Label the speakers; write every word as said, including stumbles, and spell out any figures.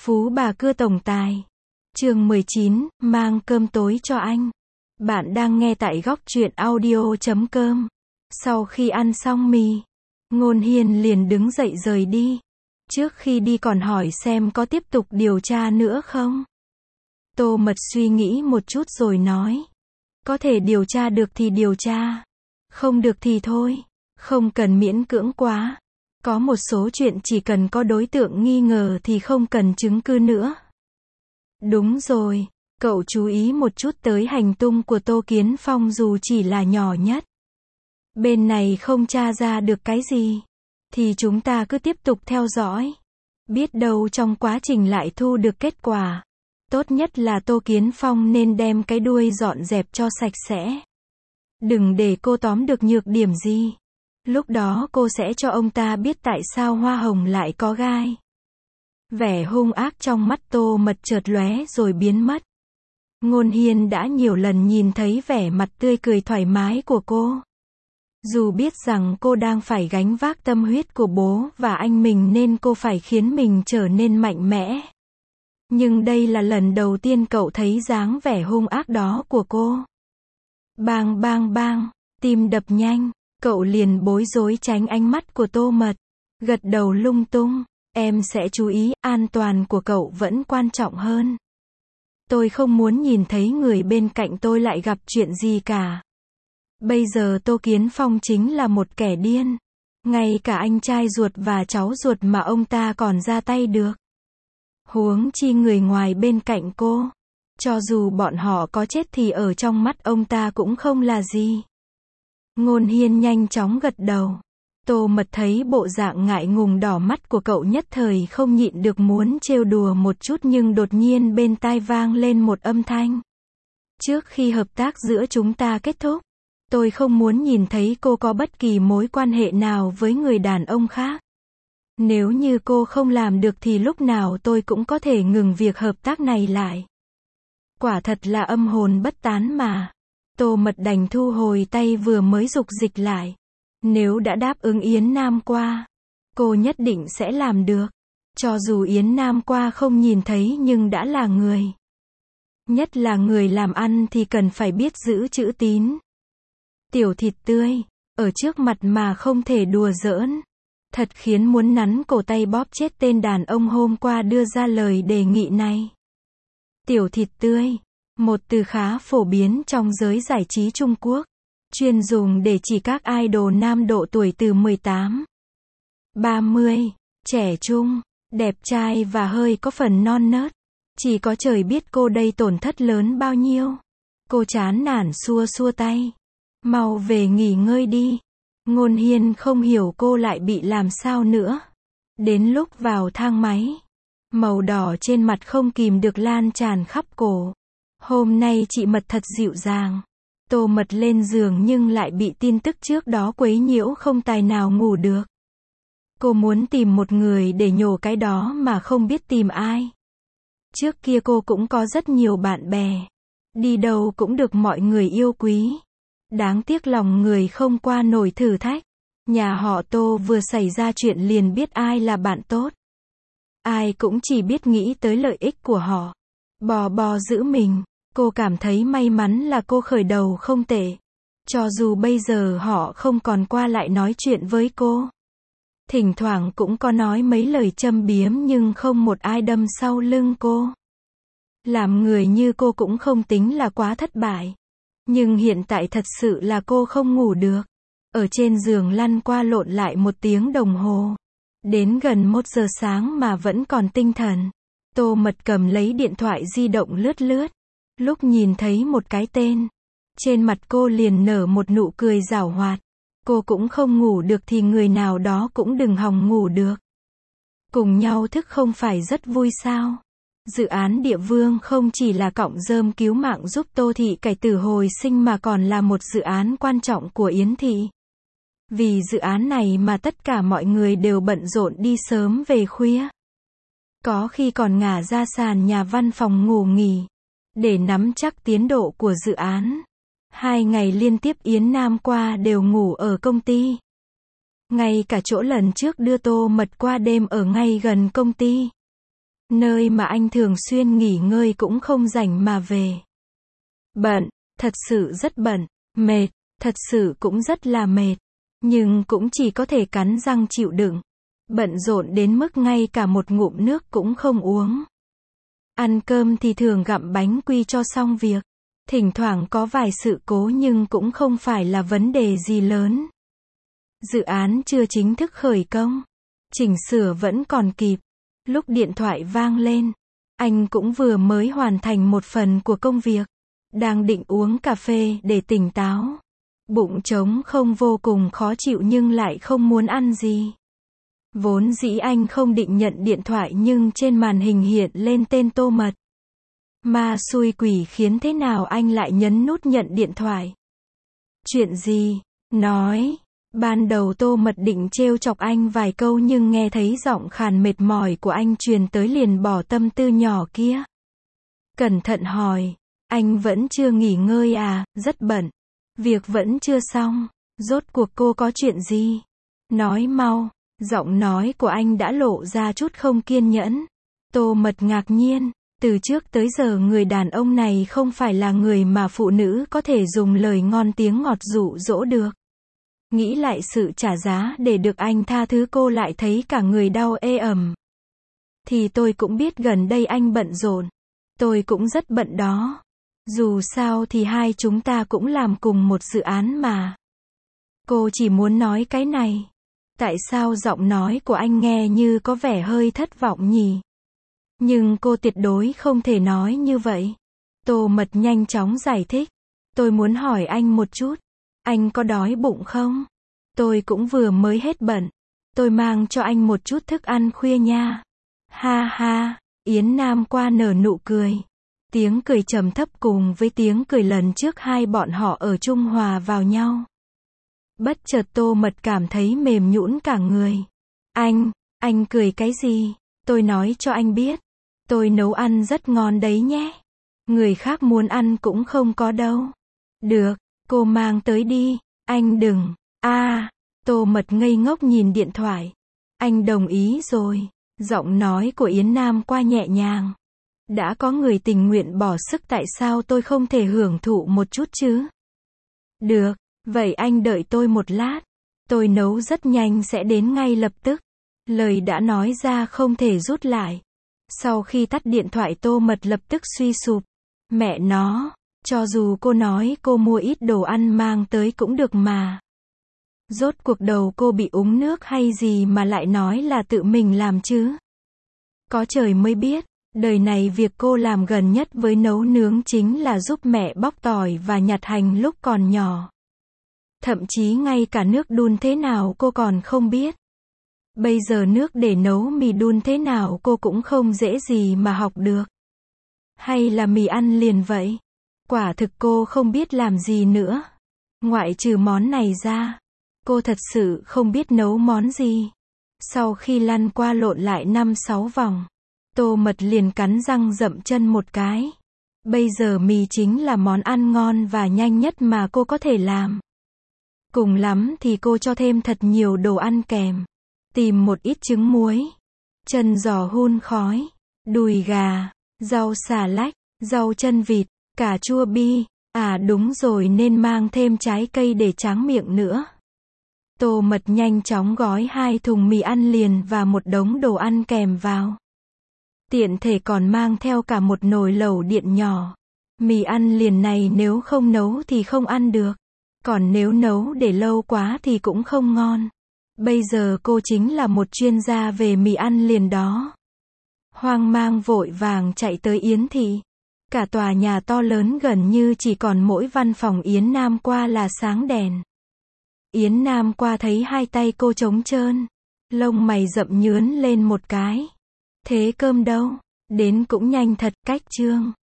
Speaker 1: Phú bà cưa tổng tài. Chương mười chín, mang cơm tối cho anh. Bạn đang nghe tại góc truyện audio chấm com. Sau khi ăn xong mì, Ngôn Hiên liền đứng dậy rời đi. Trước khi đi còn hỏi xem có tiếp tục điều tra nữa không. Tô Mật suy nghĩ một chút rồi nói. Có thể điều tra được thì điều tra. Không được thì thôi. Không cần miễn cưỡng quá. Có một số chuyện chỉ cần có đối tượng nghi ngờ thì không cần chứng cứ nữa. Đúng rồi, cậu chú ý một chút tới hành tung của Tô Kiến Phong dù chỉ là nhỏ nhất. Bên này không tra ra được cái gì, thì chúng ta cứ tiếp tục theo dõi. Biết đâu trong quá trình lại thu được kết quả. Tốt nhất là Tô Kiến Phong nên đem cái đuôi dọn dẹp cho sạch sẽ. Đừng để cô tóm được nhược điểm gì. Lúc đó cô sẽ cho ông ta biết tại sao hoa hồng lại có gai. Vẻ hung ác trong mắt Tô Mật chợt lóe rồi biến mất. Ngôn Hiên đã nhiều lần nhìn thấy vẻ mặt tươi cười thoải mái của cô. Dù biết rằng cô đang phải gánh vác tâm huyết của bố và anh mình nên cô phải khiến mình trở nên mạnh mẽ. Nhưng đây là lần đầu tiên cậu thấy dáng vẻ hung ác đó của cô. Bang bang bang, tim đập nhanh. Cậu liền bối rối tránh ánh mắt của Tô Mật. Gật đầu lung tung. Em sẽ chú ý, an toàn của cậu vẫn quan trọng hơn. Tôi không muốn nhìn thấy người bên cạnh tôi lại gặp chuyện gì cả. Bây giờ Tô Kiến Phong chính là một kẻ điên. Ngay cả anh trai ruột và cháu ruột mà ông ta còn ra tay được. Huống chi người ngoài bên cạnh cô. Cho dù bọn họ có chết thì ở trong mắt ông ta cũng không là gì. Ngôn Hiên nhanh chóng gật đầu. Tô Mật thấy bộ dạng ngại ngùng đỏ mắt của cậu nhất thời không nhịn được muốn trêu đùa một chút nhưng đột nhiên bên tai vang lên một âm thanh. Trước khi hợp tác giữa chúng ta kết thúc, tôi không muốn nhìn thấy cô có bất kỳ mối quan hệ nào với người đàn ông khác. Nếu như cô không làm được thì lúc nào tôi cũng có thể ngừng việc hợp tác này lại. Quả thật là âm hồn bất tán mà. Tô Mật đành thu hồi tay vừa mới dục dịch lại. Nếu đã đáp ứng Yến Nam Qua, cô nhất định sẽ làm được. Cho dù Yến Nam Qua không nhìn thấy nhưng đã là người. Nhất là người làm ăn thì cần phải biết giữ chữ tín. Tiểu thịt tươi, ở trước mặt mà không thể đùa giỡn. Thật khiến muốn nắn cổ tay bóp chết tên đàn ông hôm qua đưa ra lời đề nghị này. Tiểu thịt tươi. Một từ khá phổ biến trong giới giải trí Trung Quốc, chuyên dùng để chỉ các idol nam độ tuổi từ mười tám, ba mươi, trẻ trung, đẹp trai và hơi có phần non nớt. Chỉ có trời biết cô đây tổn thất lớn bao nhiêu. Cô chán nản xua xua tay. Mau về nghỉ ngơi đi. Ngôn Hiên không hiểu cô lại bị làm sao nữa. Đến lúc vào thang máy, màu đỏ trên mặt không kìm được lan tràn khắp cổ. Hôm nay chị Mật thật dịu dàng. Tô Mật lên giường nhưng lại bị tin tức trước đó quấy nhiễu không tài nào ngủ được. Cô muốn tìm một người để nhổ cái đó mà không biết tìm ai. Trước kia cô cũng có rất nhiều bạn bè. Đi đâu cũng được mọi người yêu quý. Đáng tiếc lòng người không qua nổi thử thách. Nhà họ Tô vừa xảy ra chuyện liền biết ai là bạn tốt. Ai cũng chỉ biết nghĩ tới lợi ích của họ. Bò bò giữ mình. Cô cảm thấy may mắn là cô khởi đầu không tệ. Cho dù bây giờ họ không còn qua lại nói chuyện với cô. Thỉnh thoảng cũng có nói mấy lời châm biếm nhưng không một ai đâm sau lưng cô. Làm người như cô cũng không tính là quá thất bại. Nhưng hiện tại thật sự là cô không ngủ được. Ở trên giường lăn qua lộn lại một tiếng đồng hồ. Đến gần một giờ sáng mà vẫn còn tinh thần. Tô Mật cầm lấy điện thoại di động lướt lướt. Lúc nhìn thấy một cái tên, trên mặt cô liền nở một nụ cười giảo hoạt. Cô cũng không ngủ được thì người nào đó cũng đừng hòng ngủ được. Cùng nhau thức không phải rất vui sao? Dự án Địa Vương không chỉ là cọng rơm cứu mạng giúp Tô Thị cải tử hồi sinh mà còn là một dự án quan trọng của Yến Thị. Vì dự án này mà tất cả mọi người đều bận rộn đi sớm về khuya. Có khi còn ngả ra sàn nhà văn phòng ngủ nghỉ. Để nắm chắc tiến độ của dự án. Hai ngày liên tiếp Yến Nam Qua đều ngủ ở công ty. Ngay cả chỗ lần trước đưa Tô Mật qua đêm ở ngay gần công ty. nơi mà anh thường xuyên nghỉ ngơi cũng không rảnh mà về. Bận, thật sự rất bận, mệt, thật sự cũng rất là mệt, nhưng cũng chỉ có thể cắn răng chịu đựng. Bận rộn đến mức ngay cả một ngụm nước cũng không uống. Ăn cơm thì thường gặm bánh quy cho xong việc. Thỉnh thoảng có vài sự cố nhưng cũng không phải là vấn đề gì lớn. Dự án chưa chính thức khởi công. Chỉnh sửa vẫn còn kịp. Lúc điện thoại vang lên, anh cũng vừa mới hoàn thành một phần của công việc. Đang định uống cà phê để tỉnh táo. Bụng trống không vô cùng khó chịu nhưng lại không muốn ăn gì. Vốn dĩ anh không định nhận điện thoại nhưng trên màn hình hiện lên tên Tô Mật. Ma xui quỷ khiến thế nào anh lại nhấn nút nhận điện thoại. Chuyện gì? Nói. Ban đầu Tô Mật định trêu chọc anh vài câu nhưng nghe thấy giọng khàn mệt mỏi của anh truyền tới liền bỏ tâm tư nhỏ kia. Cẩn thận hỏi. Anh vẫn chưa nghỉ ngơi à? Rất bận. Việc vẫn chưa xong. Rốt cuộc cô có chuyện gì? Nói mau. Giọng nói của anh đã lộ ra chút không kiên nhẫn. Tô Mật ngạc nhiên. Từ trước tới giờ người đàn ông này không phải là người mà phụ nữ có thể dùng lời ngon tiếng ngọt dụ dỗ được. Nghĩ lại sự trả giá để được anh tha thứ cô lại thấy cả người đau ê ẩm. Thì tôi cũng biết gần đây anh bận rộn. Tôi cũng rất bận đó. Dù sao thì hai chúng ta cũng làm cùng một dự án mà. Cô chỉ muốn nói cái này. Tại sao giọng nói của anh nghe như có vẻ hơi thất vọng nhỉ? Nhưng cô tuyệt đối không thể nói như vậy. Tô Mật nhanh chóng giải thích. Tôi muốn hỏi anh một chút. Anh có đói bụng không? Tôi cũng vừa mới hết bận. Tôi mang cho anh một chút thức ăn khuya nha. Ha ha, Yến Nam qua nở nụ cười. Tiếng cười trầm thấp cùng với tiếng cười lần trước hai bọn họ ở chung hòa vào nhau. Bất chợt Tô Mật cảm thấy mềm nhũn cả người. Anh, anh cười cái gì? Tôi nói cho anh biết. Tôi nấu ăn rất ngon đấy nhé. Người khác muốn ăn cũng không có đâu. Được, cô mang tới đi. Anh đừng. A, à, Tô Mật ngây ngốc nhìn điện thoại. Anh đồng ý rồi. Giọng nói của Yến Nam qua nhẹ nhàng. Đã có người tình nguyện bỏ sức tại sao tôi không thể hưởng thụ một chút chứ? Được, vậy anh đợi tôi một lát. Tôi nấu rất nhanh sẽ đến ngay lập tức. Lời đã nói ra không thể rút lại. Sau khi tắt điện thoại Tô Mật lập tức suy sụp. Mẹ nó, cho dù cô nói cô mua ít đồ ăn mang tới cũng được mà. Rốt cuộc đầu cô bị uống nước hay gì mà lại nói là tự mình làm chứ? Có trời mới biết, đời này việc cô làm gần nhất với nấu nướng chính là giúp mẹ bóc tỏi và nhặt hành lúc còn nhỏ. Thậm chí ngay cả nước đun thế nào cô còn không biết. Bây giờ nước để nấu mì đun thế nào cô cũng không dễ gì mà học được. Hay là mì ăn liền vậy? Quả thực cô không biết làm gì nữa. Ngoại trừ món này ra, cô thật sự không biết nấu món gì. Sau khi lăn qua lộn lại năm sáu vòng, Tô Mật liền cắn răng dậm chân một cái. Bây giờ mì chính là món ăn ngon và nhanh nhất mà cô có thể làm. Cùng lắm thì cô cho thêm thật nhiều đồ ăn kèm. Tìm một ít trứng muối, chân giò hun khói, đùi gà, rau xà lách, rau chân vịt, cà chua bi. À đúng rồi, nên mang thêm trái cây để tráng miệng nữa. Tô Mật nhanh chóng gói hai thùng mì ăn liền và một đống đồ ăn kèm vào. Tiện thể còn mang theo cả một nồi lẩu điện nhỏ. Mì ăn liền này nếu không nấu thì không ăn được. Còn nếu nấu để lâu quá thì cũng không ngon. Bây giờ cô chính là một chuyên gia về mì ăn liền đó. Hoang mang vội vàng chạy tới Yến Thị. Cả tòa nhà to lớn gần như chỉ còn mỗi văn phòng Yến Nam qua là sáng đèn. Yến Nam qua thấy hai tay cô trống trơn. Lông mày rậm nhướn lên một cái. Thế cơm đâu? Đến cũng nhanh thật, cách chương.